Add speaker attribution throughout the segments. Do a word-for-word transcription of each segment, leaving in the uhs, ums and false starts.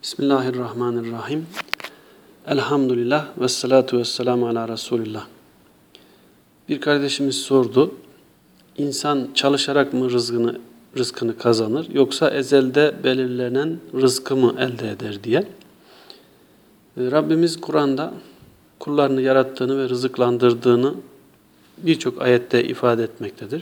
Speaker 1: Bismillahirrahmanirrahim. Elhamdülillah ve salatu ve selamu ala Resulillah. Bir kardeşimiz sordu. İnsan çalışarak mı rızkını, rızkını kazanır yoksa ezelde belirlenen rızkı mı elde eder diye. Rabbimiz Kur'an'da kullarını yarattığını ve rızıklandırdığını birçok ayette ifade etmektedir.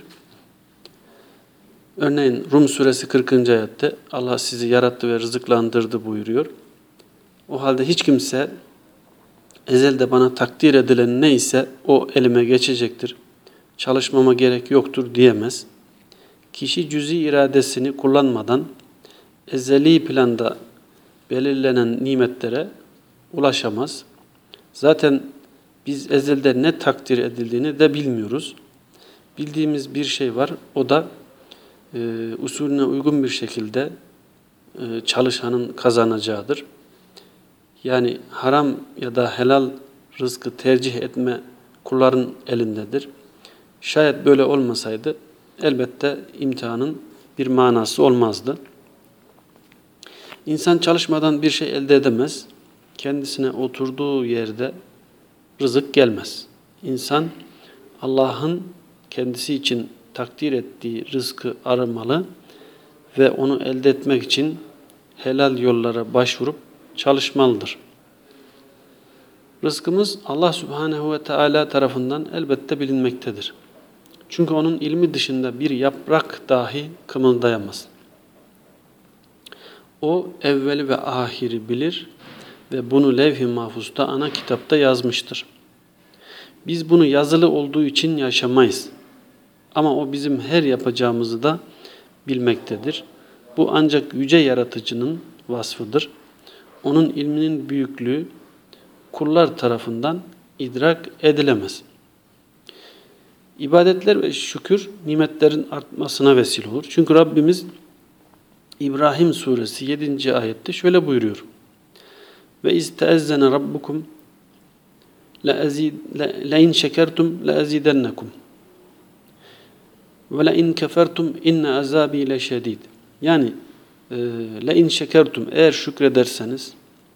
Speaker 1: Örneğin Rum suresi kırkıncı ayette Allah sizi yarattı ve rızıklandırdı buyuruyor. O halde hiç kimse ezelde bana takdir edilen neyse o elime geçecektir. Çalışmama gerek yoktur diyemez. Kişi cüz'i iradesini kullanmadan ezeli planda belirlenen nimetlere ulaşamaz. Zaten biz ezelde ne takdir edildiğini de bilmiyoruz. Bildiğimiz bir şey var, o da e, usulüne uygun bir şekilde e, çalışanın kazanacağıdır. Yani haram ya da helal rızkı tercih etme kulların elindedir. Şayet böyle olmasaydı elbette imtihanın bir manası olmazdı. İnsan çalışmadan bir şey elde edemez. Kendisine oturduğu yerde rızık gelmez. İnsan Allah'ın kendisi için takdir ettiği rızkı aramalı ve onu elde etmek için helal yollara başvurup çalışmalıdır. Rızkımız Allah Subhanahu ve Teala tarafından elbette bilinmektedir. Çünkü onun ilmi dışında bir yaprak dahi kımıldayamaz. O evveli ve ahiri bilir ve bunu levh-i mahfuzda ana kitapta yazmıştır. Biz bunu yazılı olduğu için yaşamayız. Ama o bizim her yapacağımızı da bilmektedir. Bu ancak yüce yaratıcının vasfıdır. Onun ilminin büyüklüğü kullar tarafından idrak edilemez. İbadetler ve şükür nimetlerin artmasına vesile olur. Çünkü Rabbimiz İbrahim suresi yedinci ayette şöyle buyuruyor. Ve isteezzene rabbukum la in şekertum la azidennekum ve la in kefertum inne azabi leşedid. Yani la in şekertum eğer şükrederseniz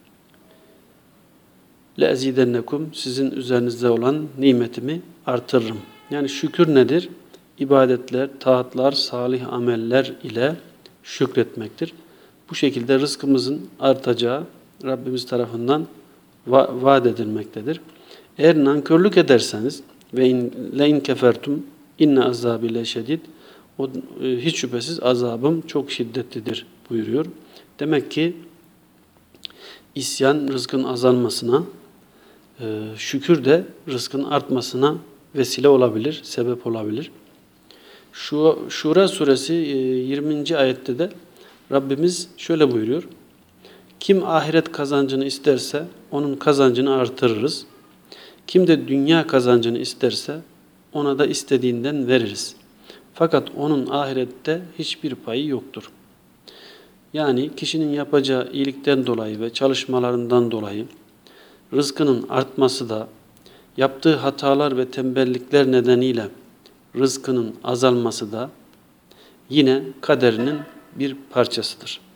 Speaker 1: la azidennekum sizin üzerinizde olan nimetimi artırırım. Yani şükür nedir? İbadetler, taatlar, salih ameller ile şükretmektir. Bu şekilde rızkımızın artacağı Rabbimiz tarafından va- vaat edilmektedir. Eğer nankörlük ederseniz ve in, le in kefertum inne azabi leşedid o e, hiç şüphesiz azabım çok şiddetlidir buyuruyor. Demek ki isyan rızkın azalmasına, e, şükür de rızkın artmasına vesile olabilir, sebep olabilir. Şu Şura suresi yirminci ayette de Rabbimiz şöyle buyuruyor. Kim ahiret kazancını isterse onun kazancını artırırız. Kim de dünya kazancını isterse ona da istediğinden veririz. Fakat onun ahirette hiçbir payı yoktur. Yani kişinin yapacağı iyilikten dolayı ve çalışmalarından dolayı rızkının artması da yaptığı hatalar ve tembellikler nedeniyle rızkının azalması da yine kaderinin bir parçasıdır.